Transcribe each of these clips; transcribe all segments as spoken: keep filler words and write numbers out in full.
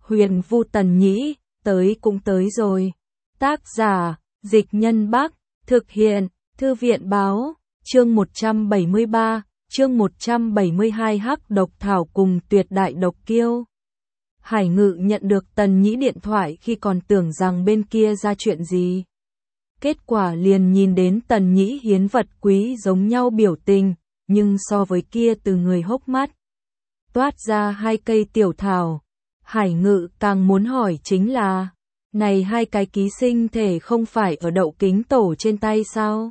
Huyền Vu Tần Nhĩ, tới cũng tới rồi. Tác giả, Dịch Nhân Bắc, thực hiện, Thư viện Báo, chương một trăm bảy mươi ba, chương một trăm bảy mươi hai Hắc Độc Thảo cùng Tuyệt Đại Độc Kiêu. Hải Ngự nhận được Tần Nhĩ điện thoại khi còn tưởng rằng bên kia ra chuyện gì. Kết quả liền nhìn đến Tần Nhĩ hiến vật quý giống nhau biểu tình, nhưng so với kia từ người hốc mắt toát ra hai cây tiểu thảo. Hải Ngự càng muốn hỏi chính là, này hai cái ký sinh thể không phải ở đậu kính tổ trên tay sao?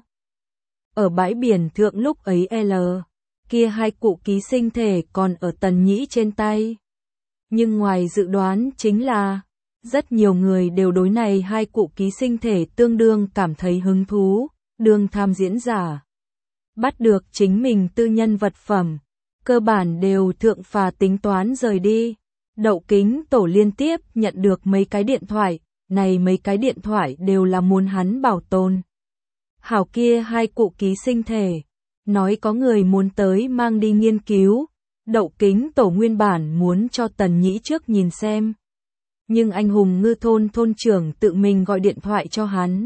Ở bãi biển thượng lúc ấy L, kia hai cụ ký sinh thể còn ở Tần Nhĩ trên tay. Nhưng ngoài dự đoán chính là, rất nhiều người đều đối này hai cụ ký sinh thể tương đương cảm thấy hứng thú, đương tham diễn giả. Bắt được chính mình tư nhân vật phẩm, cơ bản đều thượng phà tính toán rời đi. Đậu kính tổ liên tiếp nhận được mấy cái điện thoại, này mấy cái điện thoại đều là muốn hắn bảo tồn. Hảo kia hai cụ ký sinh thể, nói có người muốn tới mang đi nghiên cứu, đậu kính tổ nguyên bản muốn cho Tần Nhĩ trước nhìn xem. Nhưng anh hùng ngư thôn thôn trưởng tự mình gọi điện thoại cho hắn.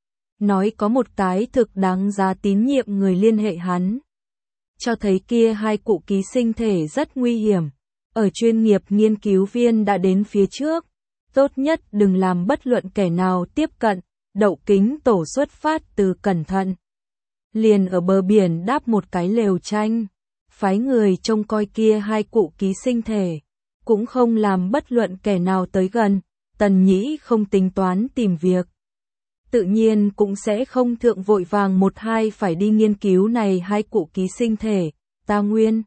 Nói có một cái thực đáng giá tín nhiệm người liên hệ hắn. Cho thấy kia hai cụ ký sinh thể rất nguy hiểm. Ở chuyên nghiệp nghiên cứu viên đã đến phía trước. Tốt nhất đừng làm bất luận kẻ nào tiếp cận. Đậu kính tổ xuất phát từ cẩn thận. Liền ở bờ biển đáp một cái lều tranh. Phái người trông coi kia hai cụ ký sinh thể. Cũng không làm bất luận kẻ nào tới gần. Tần Nhĩ không tính toán tìm việc. Tự nhiên cũng sẽ không thượng vội vàng một hai phải đi nghiên cứu này hai cụ ký sinh thể. Ta nguyên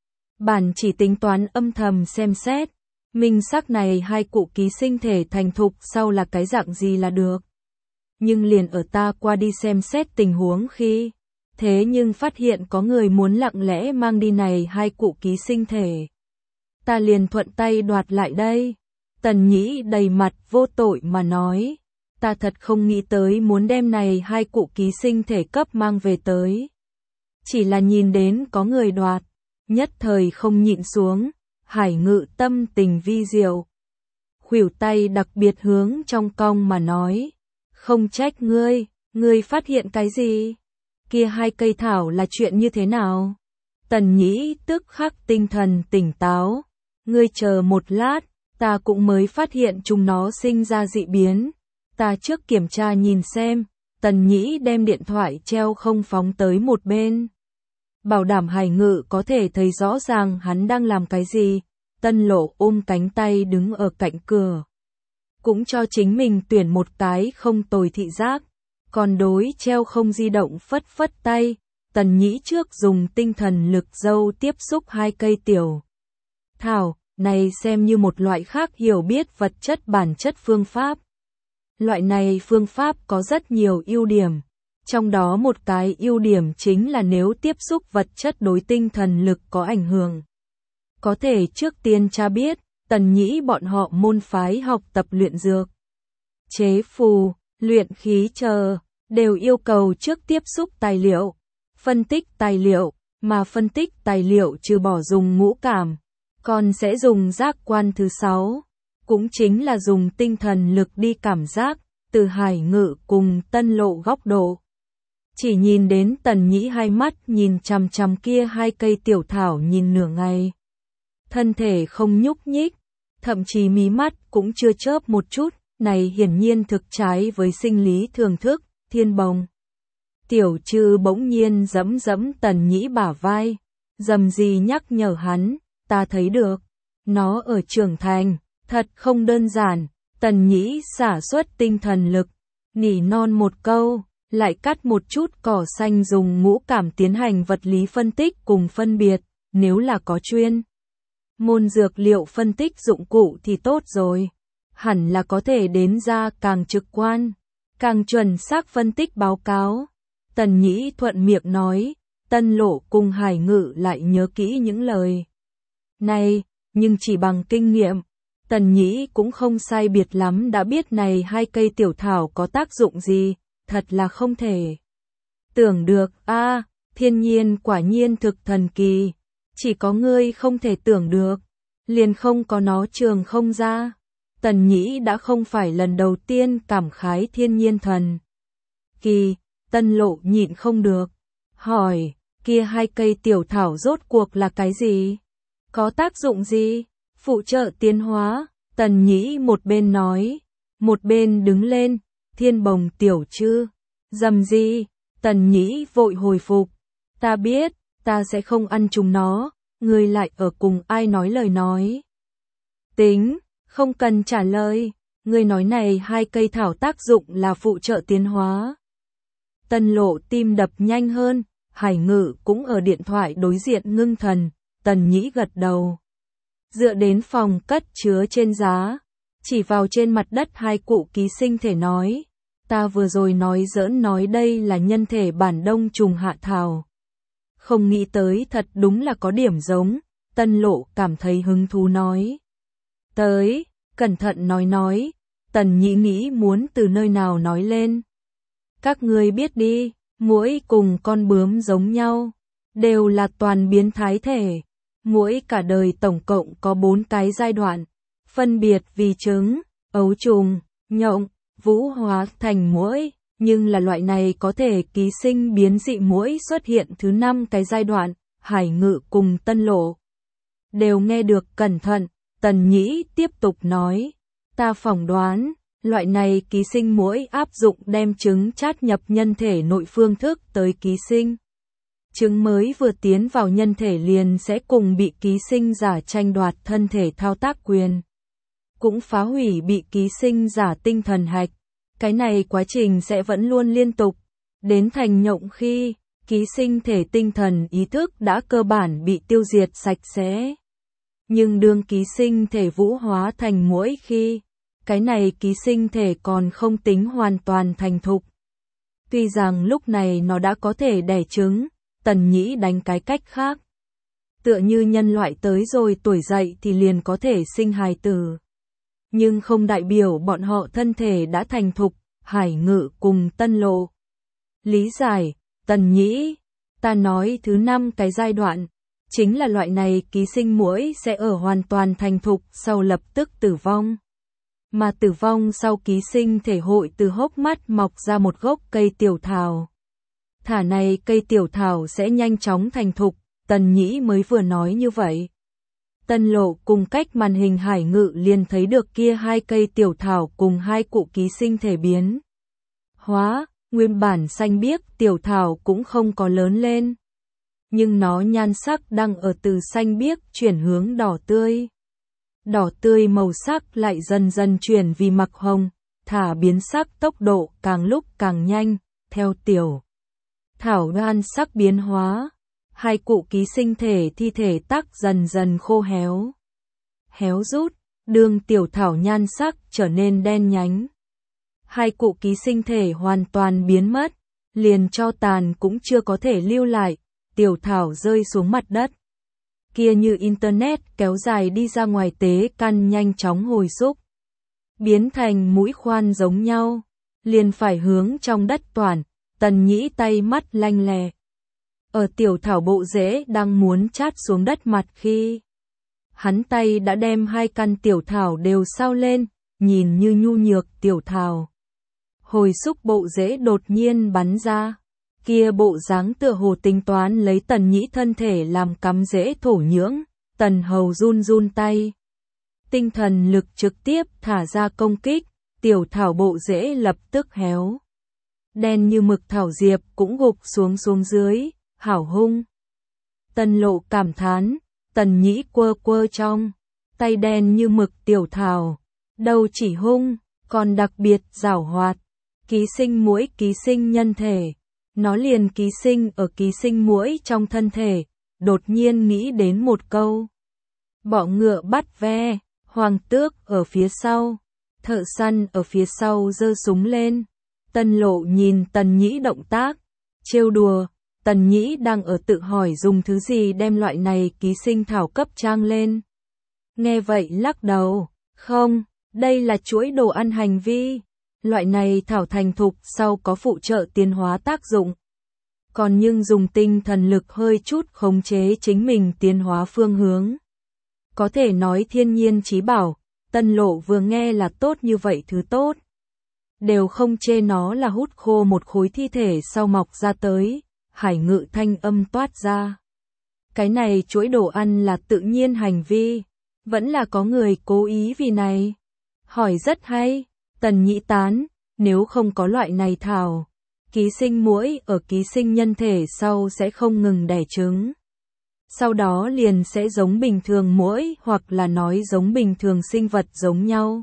bản chỉ tính toán âm thầm xem xét. Minh xác này hai cụ ký sinh thể thành thục sau là cái dạng gì là được. Nhưng liền ở ta qua đi xem xét tình huống khi. Thế nhưng phát hiện có người muốn lặng lẽ mang đi này hai cụ ký sinh thể. Ta liền thuận tay đoạt lại đây. Tần Nhĩ đầy mặt vô tội mà nói. Ta thật không nghĩ tới muốn đem này hai cụ ký sinh thể cấp mang về tới. Chỉ là nhìn đến có người đoạt. Nhất thời không nhịn xuống. Hải Ngự tâm tình vi diệu. Khuỷu tay đặc biệt hướng trong cong mà nói. Không trách ngươi, ngươi phát hiện cái gì? Kia hai cây thảo là chuyện như thế nào? Tần Nhĩ tức khắc tinh thần tỉnh táo. Ngươi chờ một lát, ta cũng mới phát hiện chúng nó sinh ra dị biến. Ta trước kiểm tra nhìn xem. Tần Nhĩ đem điện thoại treo không phóng tới một bên. Bảo đảm Hải Ngự có thể thấy rõ ràng hắn đang làm cái gì. Tân Lộ ôm cánh tay đứng ở cạnh cửa. Cũng cho chính mình tuyển một cái không tồi thị giác. Còn đối treo không di động phất phất tay. Tần Nhĩ trước dùng tinh thần lực dâu tiếp xúc hai cây tiểu thảo. Này xem như một loại khác hiểu biết vật chất bản chất phương pháp. Loại này phương pháp có rất nhiều ưu điểm. Trong đó một cái ưu điểm chính là nếu tiếp xúc vật chất đối tinh thần lực có ảnh hưởng. Có thể trước tiên tra biết, Tần Nhĩ bọn họ môn phái học tập luyện dược, chế phù, luyện khí chờ, đều yêu cầu trước tiếp xúc tài liệu, phân tích tài liệu, mà phân tích tài liệu trừ bỏ dùng ngũ cảm, còn sẽ dùng giác quan thứ sáu, cũng chính là dùng tinh thần lực đi cảm giác, từ Hải Ngự cùng Tân Lộ góc độ. Chỉ nhìn đến Tần Nhĩ hai mắt nhìn chằm chằm kia hai cây tiểu thảo nhìn nửa ngày. Thân thể không nhúc nhích, thậm chí mí mắt cũng chưa chớp một chút, này hiển nhiên thực trái với sinh lý thường thức, Thiên Bồng. Tiểu Trư bỗng nhiên giẫm giẫm Tần Nhĩ bả vai, dầm gì nhắc nhở hắn, ta thấy được, nó ở trưởng thành, thật không đơn giản. Tần Nhĩ xả xuất tinh thần lực, nỉ non một câu, lại cắt một chút cỏ xanh dùng ngũ cảm tiến hành vật lý phân tích cùng phân biệt, nếu là có chuyên môn dược liệu phân tích dụng cụ thì tốt rồi, hẳn là có thể đến ra càng trực quan, càng chuẩn xác phân tích báo cáo. Tần Nhĩ thuận miệng nói, Tân Lộ cùng Hải Ngự lại nhớ kỹ những lời này, nhưng chỉ bằng kinh nghiệm. Tần Nhĩ cũng không sai biệt lắm đã biết này hai cây tiểu thảo có tác dụng gì, thật là không thể tưởng được. A, à, thiên nhiên quả nhiên thực thần kỳ, chỉ có ngươi không thể tưởng được, liền không có nó trường không ra. Tần Nhĩ đã không phải lần đầu tiên cảm khái thiên nhiên thần kỳ, Tân Lộ nhịn không được, hỏi, kia hai cây tiểu thảo rốt cuộc là cái gì? Có tác dụng gì? Phụ trợ tiến hóa, Tần Nhĩ một bên nói, một bên đứng lên, thiên bồng tiểu chư, dầm gì? Tần Nhĩ vội hồi phục, ta biết, ta sẽ không ăn chúng nó, ngươi lại ở cùng ai nói lời nói. Tính, không cần trả lời, ngươi nói này hai cây thảo tác dụng là phụ trợ tiến hóa. Tân Lộ tim đập nhanh hơn, Hải Ngự cũng ở điện thoại đối diện ngưng thần, Tần Nhĩ gật đầu. Dựa đến phòng cất chứa trên giá, chỉ vào trên mặt đất hai cụ ký sinh thể nói, ta vừa rồi nói giỡn nói đây là nhân thể bản đông trùng hạ thảo. Không nghĩ tới thật đúng là có điểm giống, Tân Lộ cảm thấy hứng thú nói. Tới, cẩn thận nói nói, Tần Nhĩ nghĩ muốn từ nơi nào nói lên. Các ngươi biết đi, muỗi cùng con bướm giống nhau, đều là toàn biến thái thể. Muỗi cả đời tổng cộng có bốn cái giai đoạn, phân biệt vì trứng, ấu trùng, nhộng, vũ hóa thành muỗi, nhưng là loại này có thể ký sinh biến dị muỗi xuất hiện thứ năm cái giai đoạn, Hải Ngự cùng Tân Lộ đều nghe được cẩn thận, Tần Nhĩ tiếp tục nói, ta phỏng đoán, loại này ký sinh muỗi áp dụng đem trứng chát nhập nhân thể nội phương thức tới ký sinh. Trứng mới vừa tiến vào nhân thể liền sẽ cùng bị ký sinh giả tranh đoạt thân thể thao tác quyền, cũng phá hủy bị ký sinh giả tinh thần hạch. Cái này quá trình sẽ vẫn luôn liên tục, đến thành nhộng khi ký sinh thể tinh thần ý thức đã cơ bản bị tiêu diệt sạch sẽ. Nhưng đương ký sinh thể vũ hóa thành muỗi khi, cái này ký sinh thể còn không tính hoàn toàn thành thục. Tuy rằng lúc này nó đã có thể đẻ trứng, Tần Nhĩ đánh cái cách khác. Tựa như nhân loại tới rồi tuổi dậy thì liền có thể sinh hài tử. Nhưng không đại biểu bọn họ thân thể đã thành thục, Hải Ngự cùng Tân Lộ. Lý giải, Tần Nhĩ, ta nói thứ năm cái giai đoạn, chính là loại này ký sinh muỗi sẽ ở hoàn toàn thành thục sau lập tức tử vong. Mà tử vong sau ký sinh thể hội từ hốc mắt mọc ra một gốc cây tiểu thảo. Thả này cây tiểu thảo sẽ nhanh chóng thành thục, Tần Nhĩ mới vừa nói như vậy. Tân Lộ cùng cách màn hình Hải Ngự liền thấy được kia hai cây tiểu thảo cùng hai cụ ký sinh thể biến hóa, nguyên bản xanh biếc tiểu thảo cũng không có lớn lên. Nhưng nó nhan sắc đang ở từ xanh biếc chuyển hướng đỏ tươi. Đỏ tươi màu sắc lại dần dần chuyển vì mạc hồng, thả biến sắc tốc độ càng lúc càng nhanh, theo tiểu thảo nhan sắc biến hóa. Hai cụ ký sinh thể thi thể tắc dần dần khô héo. Héo rút, đương tiểu thảo nhan sắc trở nên đen nhánh. Hai cụ ký sinh thể hoàn toàn biến mất, liền cho tàn cũng chưa có thể lưu lại, tiểu thảo rơi xuống mặt đất. Kia như internet kéo dài đi ra ngoài tế căn nhanh chóng hồi xúc. Biến thành mũi khoan giống nhau, liền phải hướng trong đất toàn, Tần Nhĩ tay mắt lanh lè. Ở tiểu thảo bộ rễ đang muốn chát xuống đất mặt khi hắn tay đã đem hai căn tiểu thảo đều sao lên, nhìn như nhu nhược tiểu thảo. Hồi xúc bộ rễ đột nhiên bắn ra, kia bộ dáng tựa hồ tính toán lấy Tần Nhĩ thân thể làm cắm rễ thổ nhưỡng, Tần Hầu run run tay. Tinh thần lực trực tiếp thả ra công kích, tiểu thảo bộ rễ lập tức héo. Đen như mực thảo diệp cũng gục xuống xuống dưới. Hảo hung. Tân Lộ cảm thán, Tần Nhĩ quơ quơ trong tay đen như mực tiểu thảo, đâu chỉ hung, còn đặc biệt giảo hoạt. Ký sinh muỗi ký sinh nhân thể, nó liền ký sinh ở ký sinh muỗi trong thân thể, đột nhiên nghĩ đến một câu. Bọ ngựa bắt ve, hoàng tước ở phía sau, thợ săn ở phía sau giơ súng lên. Tân Lộ nhìn Tần Nhĩ động tác, trêu đùa. Tần Nhĩ đang ở tự hỏi dùng thứ gì đem loại này ký sinh thảo cấp trang lên. Nghe vậy lắc đầu, không, đây là chuỗi đồ ăn hành vi. Loại này thảo thành thục sau có phụ trợ tiến hóa tác dụng. Còn nhưng dùng tinh thần lực hơi chút khống chế chính mình tiến hóa phương hướng. Có thể nói thiên nhiên chí bảo, Tân Lộ vừa nghe là tốt như vậy thứ tốt. Đều không chê nó là hút khô một khối thi thể sau mọc ra tới, Hải Ngự thanh âm toát ra. Cái này chuỗi đồ ăn là tự nhiên hành vi, vẫn là có người cố ý vì này. Hỏi rất hay, Tần Nhĩ tán, nếu không có loại này thảo, ký sinh muỗi ở ký sinh nhân thể sau sẽ không ngừng đẻ trứng. Sau đó liền sẽ giống bình thường muỗi hoặc là nói giống bình thường sinh vật giống nhau.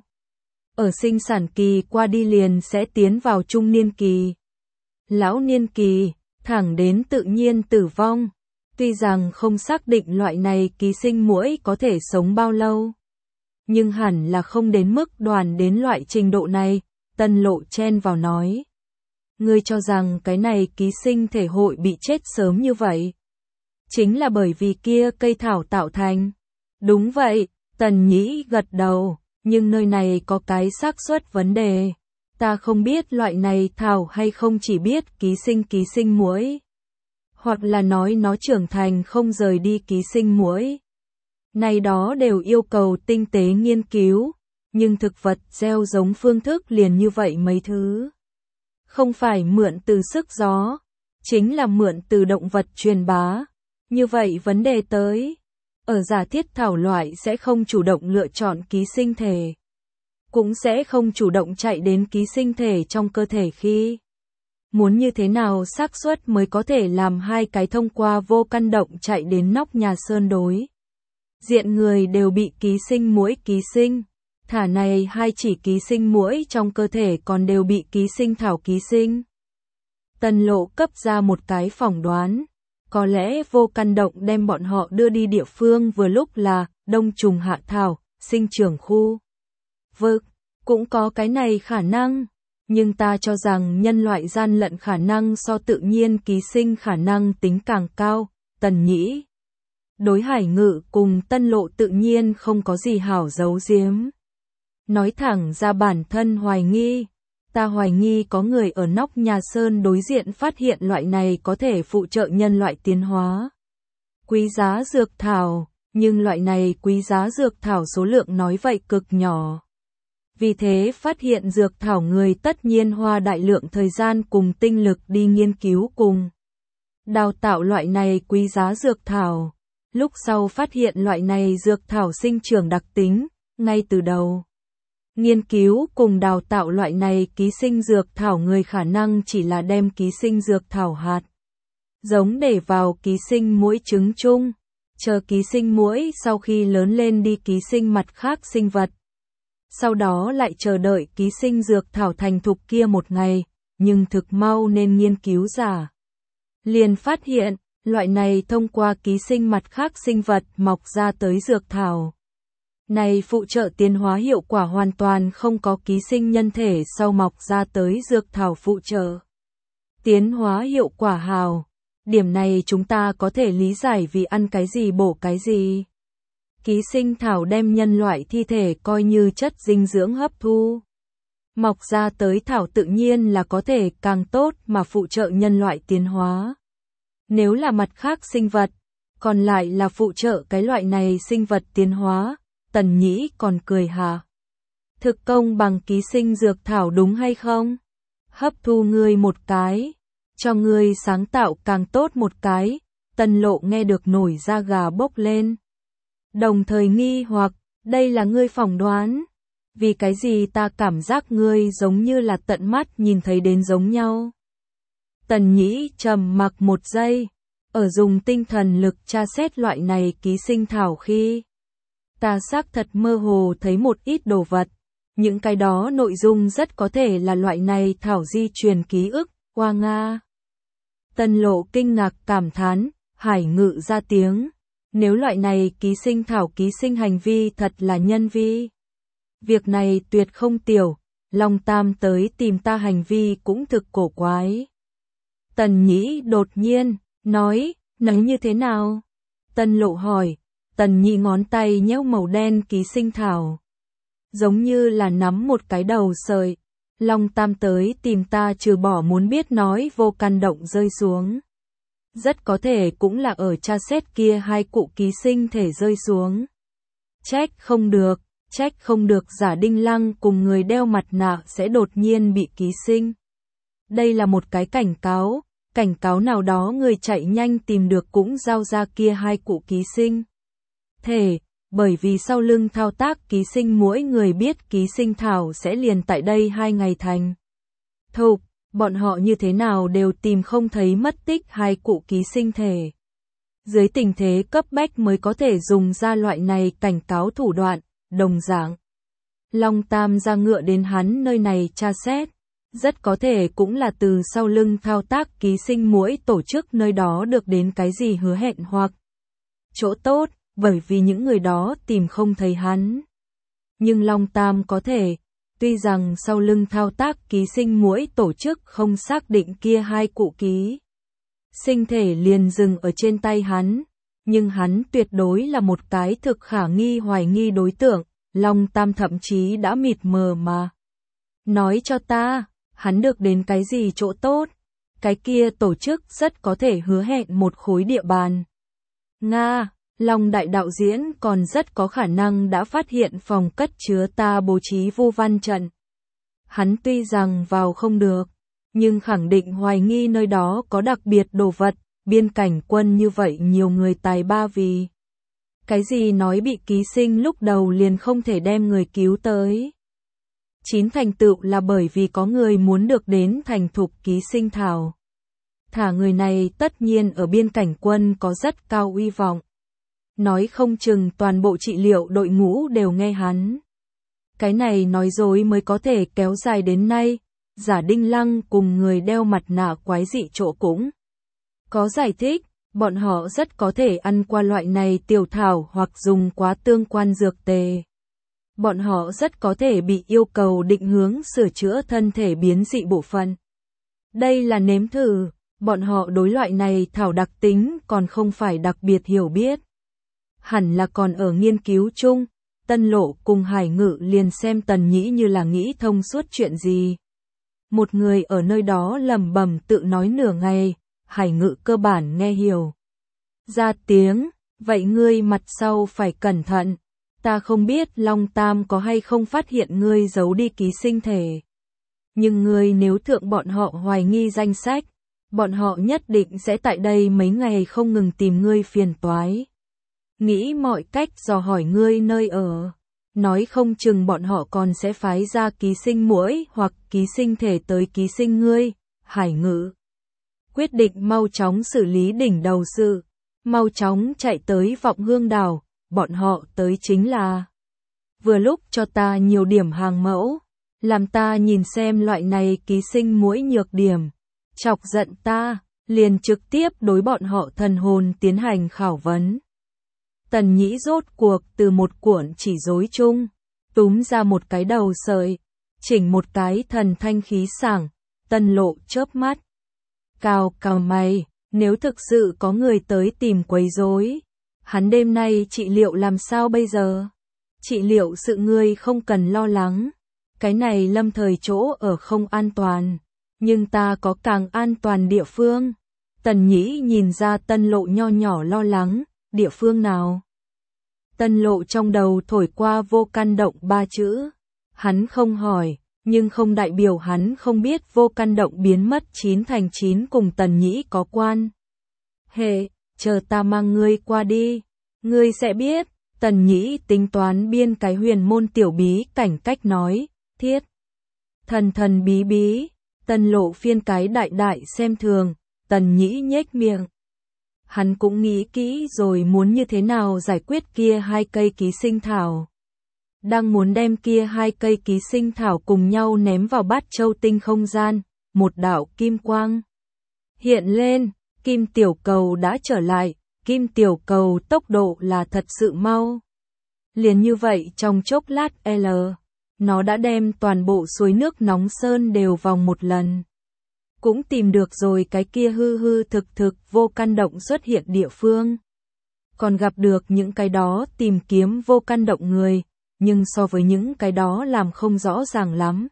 Ở sinh sản kỳ qua đi liền sẽ tiến vào trung niên kỳ, lão niên kỳ, thẳng đến tự nhiên tử vong. Tuy rằng không xác định loại này ký sinh muỗi có thể sống bao lâu, nhưng hẳn là không đến mức đoàn đến loại trình độ này, Tân Lộ chen vào nói. Ngươi cho rằng cái này ký sinh thể hội bị chết sớm như vậy? Chính là bởi vì kia cây thảo tạo thành. Đúng vậy, Tần Nhĩ gật đầu, nhưng nơi này có cái xác suất vấn đề. Ta không biết loại này thảo hay không chỉ biết ký sinh ký sinh muỗi. Hoặc là nói nó trưởng thành không rời đi ký sinh muỗi. Này đó đều yêu cầu tinh tế nghiên cứu, nhưng thực vật gieo giống phương thức liền như vậy mấy thứ. Không phải mượn từ sức gió, chính là mượn từ động vật truyền bá. Như vậy vấn đề tới, ở giả thiết thảo loại sẽ không chủ động lựa chọn ký sinh thể, cũng sẽ không chủ động chạy đến ký sinh thể trong cơ thể khi. Muốn như thế nào xác suất mới có thể làm hai cái thông qua vô căn động chạy đến nóc nhà sơn đối diện người đều bị ký sinh muỗi ký sinh, thả này hai chỉ ký sinh muỗi trong cơ thể còn đều bị ký sinh thảo ký sinh. Tân Lộ cấp ra một cái phỏng đoán, có lẽ vô căn động đem bọn họ đưa đi địa phương vừa lúc là đông trùng hạ thảo, sinh trưởng khu vực, cũng có cái này khả năng. Nhưng ta cho rằng nhân loại gian lận khả năng so tự nhiên ký sinh khả năng tính càng cao. Tần Nhĩ đối Hải Ngự cùng Tân Lộ tự nhiên không có gì hảo giấu giếm. Nói thẳng ra bản thân hoài nghi. Ta hoài nghi có người ở nóc nhà sơn đối diện phát hiện loại này có thể phụ trợ nhân loại tiến hóa. Quý giá dược thảo, nhưng loại này quý giá dược thảo số lượng nói vậy cực nhỏ. Vì thế phát hiện dược thảo người tất nhiên hoa đại lượng thời gian cùng tinh lực đi nghiên cứu cùng đào tạo loại này quý giá dược thảo. Lúc sau phát hiện loại này dược thảo sinh trưởng đặc tính, ngay từ đầu. Nghiên cứu cùng đào tạo loại này ký sinh dược thảo người khả năng chỉ là đem ký sinh dược thảo hạt giống để vào ký sinh muỗi trứng chung, chờ ký sinh muỗi sau khi lớn lên đi ký sinh mặt khác sinh vật. Sau đó lại chờ đợi ký sinh dược thảo thành thục kia một ngày, nhưng thực mau nên nghiên cứu giả liền phát hiện, loại này thông qua ký sinh mặt khác sinh vật mọc ra tới dược thảo. Này phụ trợ tiến hóa hiệu quả hoàn toàn không có ký sinh nhân thể sau mọc ra tới dược thảo phụ trợ. Tiến hóa hiệu quả hào. Điểm này chúng ta có thể lý giải vì ăn cái gì bổ cái gì. Ký sinh thảo đem nhân loại thi thể coi như chất dinh dưỡng hấp thu. Mọc ra tới thảo tự nhiên là có thể càng tốt mà phụ trợ nhân loại tiến hóa. Nếu là mặt khác sinh vật, còn lại là phụ trợ cái loại này sinh vật tiến hóa. Tần Nhĩ còn cười hả? Thực công bằng ký sinh dược thảo đúng hay không? Hấp thu ngươi một cái, cho ngươi sáng tạo càng tốt một cái. Tân Lộ nghe được nổi da gà bốc lên. Đồng thời nghi hoặc, đây là ngươi phỏng đoán. Vì cái gì ta cảm giác ngươi giống như là tận mắt nhìn thấy đến giống nhau. Tần Nhĩ trầm mặc một giây, ở dùng tinh thần lực tra xét loại này ký sinh thảo khi. Ta xác thật mơ hồ thấy một ít đồ vật, những cái đó nội dung rất có thể là loại này thảo di truyền ký ức, qua Nga. Tân Lộ kinh ngạc cảm thán, Hải Ngự ra tiếng, nếu loại này ký sinh thảo ký sinh hành vi thật là nhân vi. Việc này tuyệt không tiểu, Long Tam tới tìm ta hành vi cũng thực cổ quái. Tần Nhĩ đột nhiên, nói, nói như thế nào? Tân Lộ hỏi. Tần Nhĩ ngón tay nhéo màu đen ký sinh thảo. Giống như là nắm một cái đầu sợi. Long Tam tới tìm ta trừ bỏ muốn biết nói vô căn động rơi xuống. Rất có thể cũng là ở tra xét kia hai cụ ký sinh thể rơi xuống. Trách không được, Trách không được Giả Đinh Lăng cùng người đeo mặt nạ sẽ đột nhiên bị ký sinh. Đây là một cái cảnh cáo, cảnh cáo nào đó người chạy nhanh tìm được cũng giao ra kia hai cụ ký sinh thể, bởi vì sau lưng thao tác ký sinh mỗi người biết ký sinh thảo sẽ liền tại đây hai ngày thành thục, bọn họ như thế nào đều tìm không thấy mất tích hai cụ ký sinh thể. Dưới tình thế cấp bách mới có thể dùng ra loại này cảnh cáo thủ đoạn, đồng dạng. Long Tam ra ngựa đến hắn nơi này tra xét, rất có thể cũng là từ sau lưng thao tác ký sinh muỗi tổ chức nơi đó được đến cái gì hứa hẹn hoặc chỗ tốt, bởi vì những người đó tìm không thấy hắn. Nhưng Long Tam có thể, tuy rằng sau lưng thao tác ký sinh muỗi tổ chức không xác định kia hai cụ ký sinh thể liền dừng ở trên tay hắn, nhưng hắn tuyệt đối là một cái thực khả nghi hoài nghi đối tượng, Long Tam thậm chí đã mịt mờ mà. Nói cho ta, hắn được đến cái gì chỗ tốt, cái kia tổ chức rất có thể hứa hẹn một khối địa bàn. Nga, Long đại đạo diễn còn rất có khả năng đã phát hiện phòng cất chứa ta bố trí vu văn trận. Hắn tuy rằng vào không được, nhưng khẳng định hoài nghi nơi đó có đặc biệt đồ vật, biên cảnh quân như vậy nhiều người tài ba vì. Cái gì nói bị ký sinh lúc đầu liền không thể đem người cứu tới. Chín thành tựu là bởi vì có người muốn được đến thành thục ký sinh thảo. Thả người này tất nhiên ở biên cảnh quân có rất cao uy vọng. Nói không chừng toàn bộ trị liệu đội ngũ đều nghe hắn. Cái này nói dối mới có thể kéo dài đến nay. Giả Đinh Lăng cùng người đeo mặt nạ quái dị chỗ cũng có giải thích, bọn họ rất có thể ăn qua loại này tiểu thảo hoặc dùng quá tương quan dược tề. Bọn họ rất có thể bị yêu cầu định hướng sửa chữa thân thể biến dị bộ phận. Đây là nếm thử, bọn họ đối loại này thảo đặc tính còn không phải đặc biệt hiểu biết. Hẳn là còn ở nghiên cứu chung, Tân Lộ cùng Hải Ngự liền xem Tần Nhĩ như là nghĩ thông suốt chuyện gì. Một người ở nơi đó lẩm bẩm tự nói nửa ngày, Hải Ngự cơ bản nghe hiểu. Ra tiếng, vậy ngươi mặt sau phải cẩn thận, ta không biết Long Tam có hay không phát hiện ngươi giấu đi ký sinh thể. Nhưng ngươi nếu thượng bọn họ hoài nghi danh sách, bọn họ nhất định sẽ tại đây mấy ngày không ngừng tìm ngươi phiền toái. Nghĩ mọi cách dò hỏi ngươi nơi ở. Nói không chừng bọn họ còn sẽ phái ra ký sinh muỗi hoặc ký sinh thể tới ký sinh ngươi, Hải Ngự. Quyết định mau chóng xử lý đỉnh đầu sự, mau chóng chạy tới Vọng Hương Đảo, bọn họ tới chính là vừa lúc cho ta nhiều điểm hàng mẫu, làm ta nhìn xem loại này ký sinh muỗi nhược điểm, chọc giận ta, liền trực tiếp đối bọn họ thần hồn tiến hành khảo vấn. Tần Nhĩ rốt cuộc từ một cuộn chỉ rối chung, túm ra một cái đầu sợi, chỉnh một cái thần thanh khí sảng, Tân Lộ chớp mắt. Cào cào mày, nếu thực sự có người tới tìm quấy rối, hắn đêm nay trị liệu làm sao bây giờ? Trị liệu sự ngươi không cần lo lắng, cái này lâm thời chỗ ở không an toàn, nhưng ta có càng an toàn địa phương. Tần Nhĩ nhìn ra Tân Lộ nho nhỏ lo lắng, địa phương nào? Tân Lộ trong đầu thổi qua vô căn động ba chữ. Hắn không hỏi, nhưng không đại biểu hắn không biết vô căn động biến mất chín thành chín cùng Tần Nhĩ có quan. Hệ, chờ ta mang ngươi qua đi, ngươi sẽ biết. Tần Nhĩ tính toán biên cái huyền môn tiểu bí cảnh cách nói, thiết. Thần thần bí bí, Tân Lộ phiên cái đại đại xem thường, Tần Nhĩ nhếch miệng. Hắn cũng nghĩ kỹ rồi muốn như thế nào giải quyết kia hai cây ký sinh thảo. Đang muốn đem kia hai cây ký sinh thảo cùng nhau ném vào bát châu tinh không gian, một đạo kim quang hiện lên, kim tiểu cầu đã trở lại, kim tiểu cầu tốc độ là thật sự mau. Liền như vậy trong chốc lát L, nó đã đem toàn bộ suối nước nóng sơn đều vòng một lần. Cũng tìm được rồi cái kia hư hư thực thực vô căn động xuất hiện địa phương. Còn gặp được những cái đó tìm kiếm vô căn động người, nhưng so với những cái đó làm không rõ ràng lắm.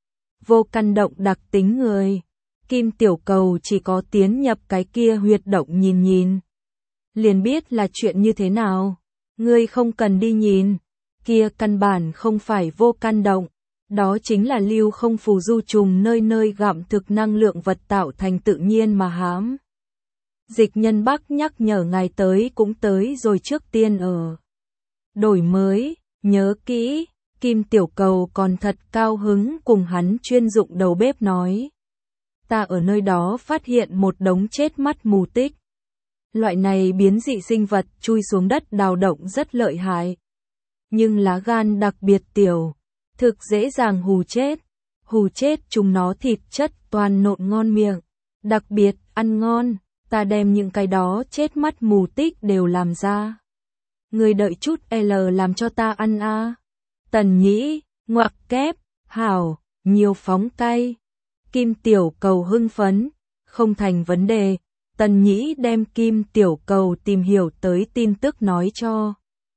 Vô căn động đặc tính người, kim tiểu cầu chỉ có tiến nhập cái kia huyệt động nhìn nhìn. Liền biết là chuyện như thế nào, ngươi không cần đi nhìn. kia căn bản không phải vô can động, đó chính là lưu không phù du trùng nơi nơi gặm thực năng lượng vật tạo thành tự nhiên mà hãm. Dịch Nhân Bắc nhắc nhở ngài tới cũng tới rồi, trước tiên ở đổi mới, nhớ kỹ. Kim Tiểu Cầu còn thật cao hứng cùng hắn chuyên dụng đầu bếp nói. Ta ở nơi đó phát hiện một đống chết mắt mù tích. Loại này biến dị sinh vật chui xuống đất đào động rất lợi hại. Nhưng lá gan đặc biệt tiểu, thực dễ dàng hù chết. Hù chết chúng nó thịt chất toàn nộn ngon miệng, đặc biệt ăn ngon. Ta đem những cái đó chết mắt mù tích đều làm ra. Người đợi chút L làm cho ta ăn a. À. Tần Nhĩ, ngoặc kép, hảo, nhiều phóng cay. Kim Tiểu Cầu hưng phấn, không thành vấn đề. Tần Nhĩ đem Kim Tiểu Cầu tìm hiểu tới tin tức nói cho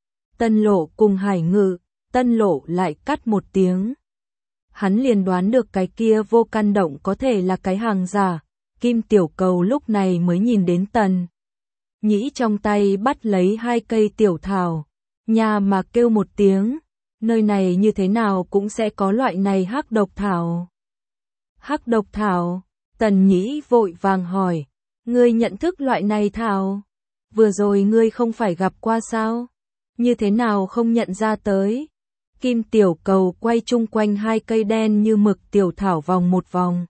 Tân Lộ cùng Hải Ngự. Tân Lộ lại cắt một tiếng. Hắn liền đoán được cái kia vô căn động có thể là cái hàng giả. Kim Tiểu Cầu lúc này mới nhìn đến Tần Nhĩ trong tay bắt lấy hai cây tiểu thảo, nhà mà kêu một tiếng, nơi này như thế nào cũng sẽ có loại này hắc độc thảo. Hắc độc thảo, Tần Nhĩ vội vàng hỏi, ngươi nhận thức loại này thảo? Vừa rồi ngươi không phải gặp qua sao? Như thế nào không nhận ra tới? Kim Tiểu Cầu quay chung quanh hai cây đen như mực tiểu thảo vòng một vòng.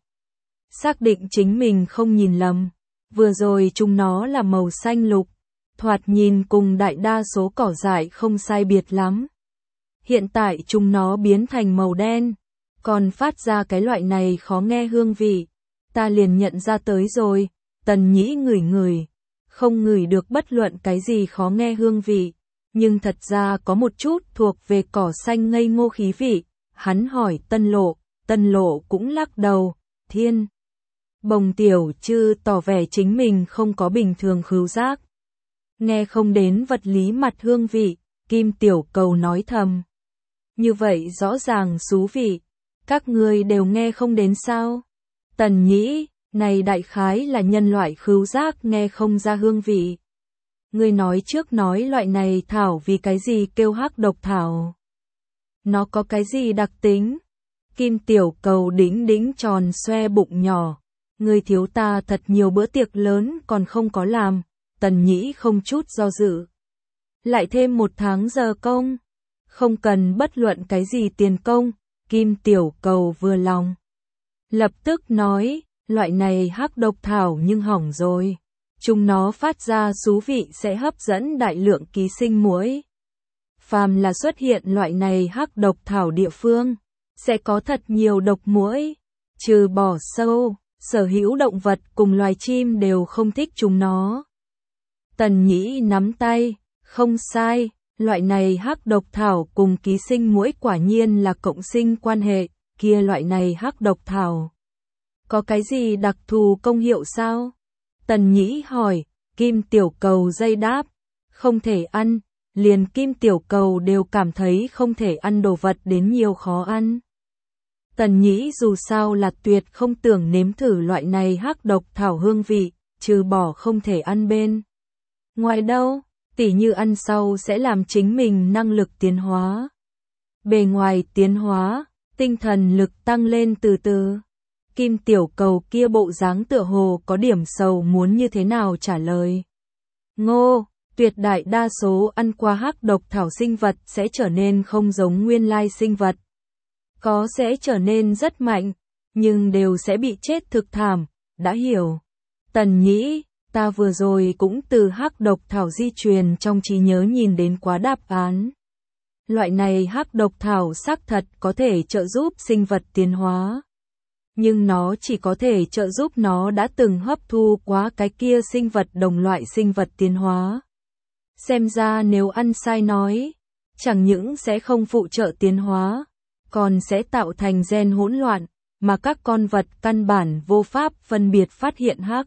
Xác định chính mình không nhìn lầm, vừa rồi chúng nó là màu xanh lục, thoạt nhìn cùng đại đa số cỏ dại không sai biệt lắm. Hiện tại chúng nó biến thành màu đen, còn phát ra cái loại này khó nghe hương vị, ta liền nhận ra tới rồi. Tần Nhĩ ngửi ngửi, không ngửi được bất luận cái gì khó nghe hương vị, nhưng thật ra có một chút thuộc về cỏ xanh ngây ngô khí vị. Hắn hỏi Tân Lộ, Tân Lộ cũng lắc đầu, thiên. Bồng tiểu chư tỏ vẻ chính mình không có bình thường khứu giác. Nghe không đến vật lý mặt hương vị, Kim Tiểu Cầu nói thầm. Như vậy rõ ràng xú vị, các ngươi đều nghe không đến sao? Tần Nhĩ, này đại khái là nhân loại khứu giác nghe không ra hương vị. Ngươi nói trước nói loại này thảo vì cái gì kêu hắc độc thảo? Nó có cái gì đặc tính? Kim Tiểu Cầu đĩnh đĩnh tròn xoe bụng nhỏ. Ngươi thiếu ta thật nhiều bữa tiệc lớn còn không có làm. Tần Nhĩ không chút do dự. Lại thêm một tháng giờ công. Không cần bất luận cái gì tiền công. Kim Tiểu Cầu vừa lòng. Lập tức nói, loại này hắc độc thảo nhưng hỏng rồi. Chúng nó phát ra xú vị sẽ hấp dẫn đại lượng ký sinh muỗi. Phàm là xuất hiện loại này hắc độc thảo địa phương, sẽ có thật nhiều độc muỗi. Trừ bò sâu, sở hữu động vật cùng loài chim đều không thích chúng nó. Tần Nhĩ nắm tay, không sai, loại này hắc độc thảo cùng ký sinh muỗi quả nhiên là cộng sinh quan hệ, kia loại này hắc độc thảo. Có cái gì đặc thù công hiệu sao? Tần Nhĩ hỏi. Kim Tiểu Cầu dây đáp, không thể ăn, liền Kim Tiểu Cầu đều cảm thấy không thể ăn đồ vật đến nhiều khó ăn. Tần Nhĩ dù sao là tuyệt không tưởng nếm thử loại này hắc độc thảo hương vị, trừ bỏ không thể ăn bên. Ngoài đâu, tỉ như ăn sau sẽ làm chính mình năng lực tiến hóa. Bề ngoài tiến hóa, tinh thần lực tăng lên từ từ. Kim Tiểu Cầu kia bộ dáng tựa hồ có điểm sầu muốn như thế nào trả lời. Ngô, tuyệt đại đa số ăn qua hắc độc thảo sinh vật sẽ trở nên không giống nguyên lai sinh vật. Có sẽ trở nên rất mạnh, nhưng đều sẽ bị chết thực thảm, đã hiểu. Tần Nhĩ, ta vừa rồi cũng từ hắc độc thảo di truyền trong trí nhớ nhìn đến quá đáp án. Loại này hắc độc thảo xác thật có thể trợ giúp sinh vật tiến hóa. Nhưng nó chỉ có thể trợ giúp nó đã từng hấp thu quá cái kia sinh vật đồng loại sinh vật tiến hóa. Xem ra nếu ăn sai nói, chẳng những sẽ không phụ trợ tiến hóa, còn sẽ tạo thành gen hỗn loạn, mà các con vật căn bản vô pháp phân biệt phát hiện hắc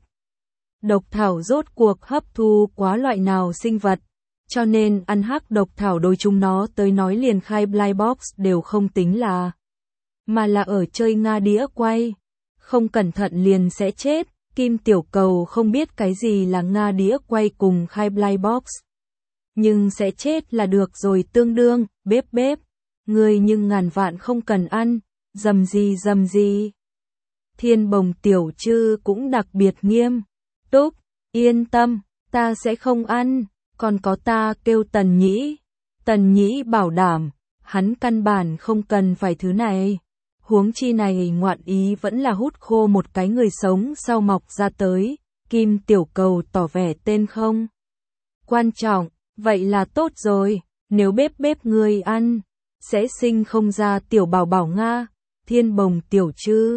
độc thảo rốt cuộc hấp thu quá loại nào sinh vật, cho nên ăn hắc độc thảo đối chúng nó tới nói liền khai blind box đều không tính là, mà là ở chơi Nga đĩa quay, không cẩn thận liền sẽ chết. Kim Tiểu Cầu không biết cái gì là Nga đĩa quay cùng khai blind box. nhưng sẽ chết là được rồi tương đương, bếp bếp, ngươi nhưng ngàn vạn không cần ăn, dầm gì dầm gì. Thiên Bồng Tiểu Trư cũng đặc biệt nghiêm túc, yên tâm, ta sẽ không ăn, còn có ta kêu Tần Nhĩ. Tần Nhĩ bảo đảm, hắn căn bản không cần phải thứ này. Huống chi này ngoạn ý vẫn là hút khô một cái người sống sau mọc ra tới, Kim Tiểu Cầu tỏ vẻ tên không quan trọng, vậy là tốt rồi, nếu bếp bếp ngươi ăn, sẽ sinh không ra tiểu bảo bảo Nga. Thiên Bồng Tiểu Trư.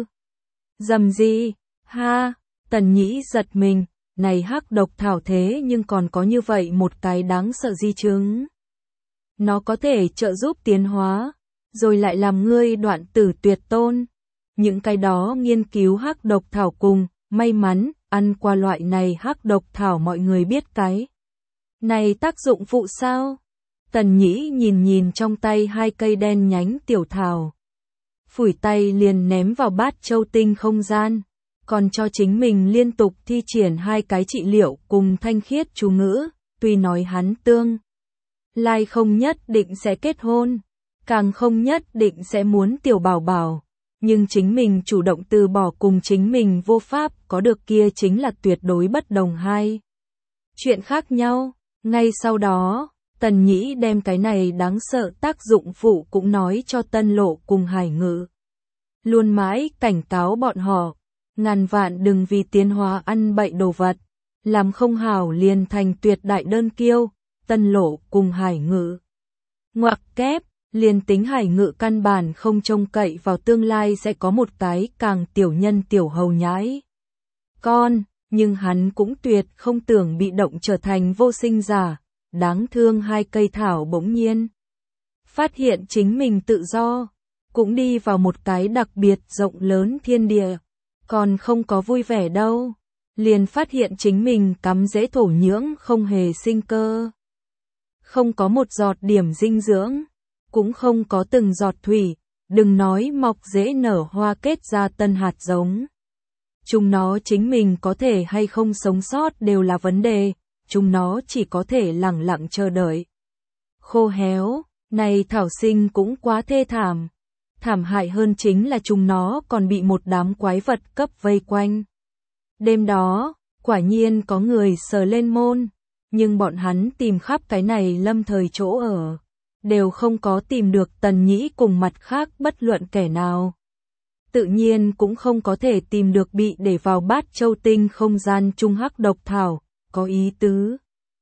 Dầm gì? Ha, Tần Nhĩ giật mình, này hắc độc thảo thế nhưng còn có như vậy một cái đáng sợ di chứng. Nó có thể trợ giúp tiến hóa, rồi lại làm ngươi đoạn tử tuyệt tôn. Những cái đó nghiên cứu hắc độc thảo cùng, may mắn, ăn qua loại này hắc độc thảo mọi người biết cái này tác dụng phụ sao? Tần Nhĩ nhìn nhìn trong tay hai cây đen nhánh tiểu thảo. Phủi tay liền ném vào bát châu tinh không gian, còn cho chính mình liên tục thi triển hai cái trị liệu cùng thanh khiết chú ngữ, tuy nói hắn tương lai không nhất định sẽ kết hôn, càng không nhất định sẽ muốn tiểu bảo bảo, nhưng chính mình chủ động từ bỏ cùng chính mình vô pháp có được kia chính là tuyệt đối bất đồng hai chuyện khác nhau. Ngay sau đó, Tần Nhĩ đem cái này đáng sợ tác dụng phụ cũng nói cho Tân Lộ cùng Hải Ngự. Luôn mãi cảnh cáo bọn họ, ngàn vạn đừng vì tiến hóa ăn bậy đồ vật, làm không hảo liền thành tuyệt đại đơn kiêu. Tân Lộ cùng Hải Ngự ngoặc kép, liền tính Hải Ngự căn bản không trông cậy vào tương lai sẽ có một cái càng tiểu nhân tiểu hầu nhãi con, nhưng hắn cũng tuyệt không tưởng bị động trở thành vô sinh giả. Đáng thương hai cây thảo bỗng nhiên phát hiện chính mình tự do, cũng đi vào một cái đặc biệt rộng lớn thiên địa, còn không có vui vẻ đâu, liền phát hiện chính mình cắm rễ thổ nhưỡng không hề sinh cơ, không có một giọt điểm dinh dưỡng, cũng không có từng giọt thủy, đừng nói mọc rễ nở hoa kết ra tân hạt giống. Chúng nó chính mình có thể hay không sống sót đều là vấn đề, chúng nó chỉ có thể lặng lặng chờ đợi. Khô héo, này thảo sinh cũng quá thê thảm. Thảm hại hơn chính là chúng nó còn bị một đám quái vật cấp vây quanh. Đêm đó, quả nhiên có người sờ lên môn, nhưng bọn hắn tìm khắp cái này lâm thời chỗ ở, đều không có tìm được Tần Nhĩ cùng mặt khác bất luận kẻ nào. Tự nhiên cũng không có thể tìm được bị để vào bát châu tinh không gian trung hắc độc thảo, có ý tứ.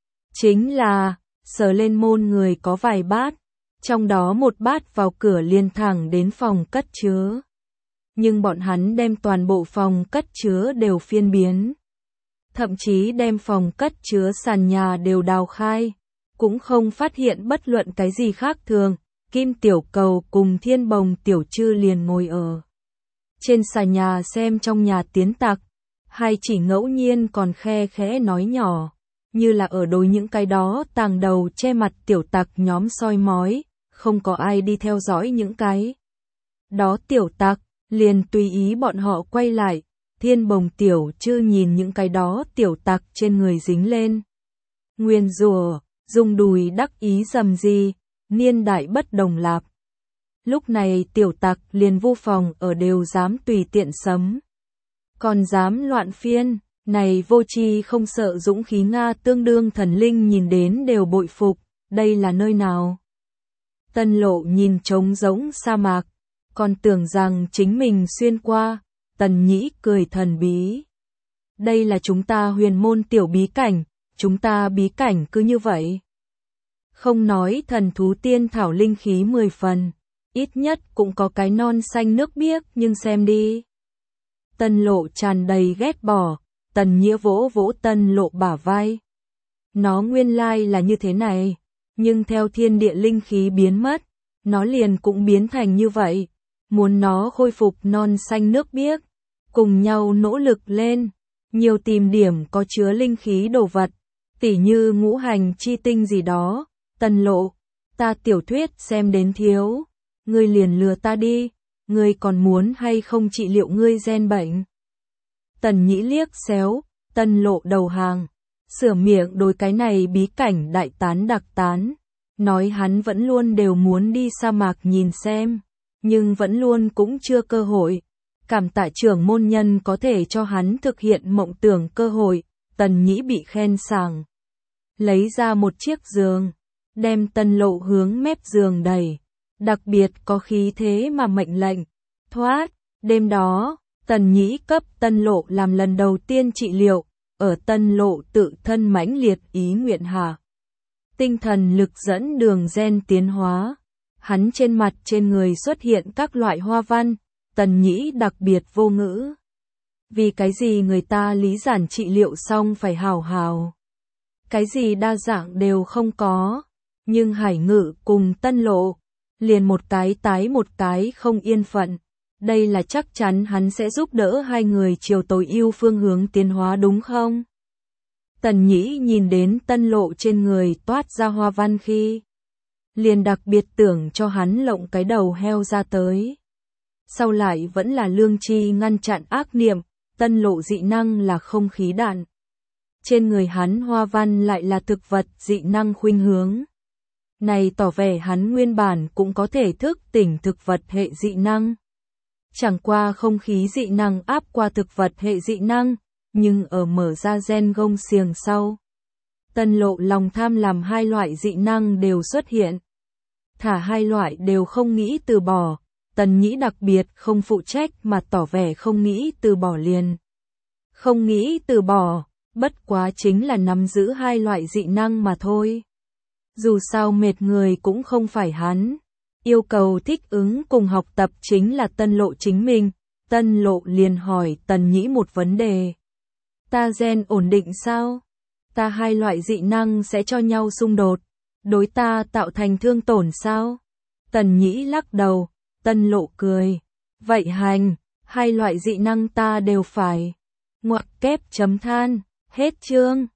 Chính là, sờ lên môn người có vài bát, trong đó một bát vào cửa liền thẳng đến phòng cất chứa. Nhưng bọn hắn đem toàn bộ phòng cất chứa đều phiên biến. Thậm chí đem phòng cất chứa sàn nhà đều đào khai, cũng không phát hiện bất luận cái gì khác thường. Kim Tiểu Cầu cùng Thiên Bồng Tiểu Trư liền ngồi ở trên sàn nhà xem trong nhà tiến tặc, hai chỉ ngẫu nhiên còn khe khẽ nói nhỏ, như là ở đối những cái đó tàng đầu che mặt tiểu tặc nhóm soi mói, không có ai đi theo dõi những cái đó tiểu tặc, liền tùy ý bọn họ quay lại. Thiên Bồng Tiểu Trư nhìn những cái đó tiểu tặc trên người dính lên nguyên rủa, dùng đùi đắc ý dầm gì, niên đại bất đồng lạp. Lúc này tiểu tặc liền vu phòng ở đều dám tùy tiện sấm, còn dám loạn phiên, này vô tri không sợ dũng khí Nga tương đương thần linh nhìn đến đều bội phục, đây là nơi nào? Tân Lộ nhìn trống rỗng sa mạc, còn tưởng rằng chính mình xuyên qua. Tần Nhĩ cười thần bí. Đây là chúng ta huyền môn tiểu bí cảnh, chúng ta bí cảnh cứ như vậy. Không nói thần thú tiên thảo linh khí mười phần, ít nhất cũng có cái non xanh nước biếc nhưng xem đi. Tân Lộ tràn đầy ghét bỏ, Tần Nhĩ vỗ vỗ Tân Lộ bả vai. Nó nguyên lai là như thế này, nhưng theo thiên địa linh khí biến mất, nó liền cũng biến thành như vậy. Muốn nó khôi phục non xanh nước biếc, cùng nhau nỗ lực lên, nhiều tìm điểm có chứa linh khí đồ vật, tỉ như ngũ hành chi tinh gì đó. Tân Lộ, ta tiểu thuyết xem đến thiếu, ngươi liền lừa ta đi, ngươi còn muốn hay không trị liệu ngươi gen bệnh? Tần Nhĩ liếc xéo, Tân Lộ đầu hàng, sửa miệng đối cái này bí cảnh đại tán đặc tán, nói hắn vẫn luôn đều muốn đi sa mạc nhìn xem, nhưng vẫn luôn cũng chưa cơ hội. Cảm tạ trưởng môn nhân có thể cho hắn thực hiện mộng tưởng cơ hội, Tần Nhĩ bị khen sảng. Lấy ra một chiếc giường, đem Tân Lộ hướng mép giường đẩy, đặc biệt có khí thế mà mệnh lệnh, thoát. Đêm đó, Tần Nhĩ cấp Tân Lộ làm lần đầu tiên trị liệu, ở Tân Lộ tự thân mãnh liệt ý nguyện hạ. Tinh thần lực dẫn đường gen tiến hóa, hắn trên mặt trên người xuất hiện các loại hoa văn, Tần Nhĩ đặc biệt vô ngữ. Vì cái gì người ta lý giản trị liệu xong phải hào hào. Cái gì đa dạng đều không có, nhưng Hải Ngự cùng Tân Lộ, liền một cái tái một cái không yên phận. Đây là chắc chắn hắn sẽ giúp đỡ hai người chiều tối ưu phương hướng tiến hóa đúng không? Tần Nhĩ nhìn đến Tân Lộ trên người toát ra hoa văn khi, liền đặc biệt tưởng cho hắn lộng cái đầu heo ra tới. Sau lại vẫn là lương tri ngăn chặn ác niệm, Tân Lộ dị năng là không khí đạn. Trên người hắn hoa văn lại là thực vật dị năng khuynh hướng. Này tỏ vẻ hắn nguyên bản cũng có thể thức tỉnh thực vật hệ dị năng. Chẳng qua không khí dị năng áp qua thực vật hệ dị năng, nhưng ở mở ra gen gông xiềng sau. Tân Lộ lòng tham làm hai loại dị năng đều xuất hiện. Thả hai loại đều không nghĩ từ bỏ, Tần Nhĩ đặc biệt không phụ trách mà tỏ vẻ không nghĩ từ bỏ liền. Không nghĩ từ bỏ, bất quá chính là nắm giữ hai loại dị năng mà thôi. Dù sao mệt người cũng không phải hắn. Yêu cầu thích ứng cùng học tập chính là Tân Lộ chính mình. Tân Lộ liền hỏi Tần Nhĩ một vấn đề. Ta gen ổn định sao? Ta hai loại dị năng sẽ cho nhau xung đột, đối ta tạo thành thương tổn sao? Tần Nhĩ lắc đầu, Tân Lộ cười. Vậy hành, hai loại dị năng ta đều phải. Ngoặc kép chấm than, hết chương.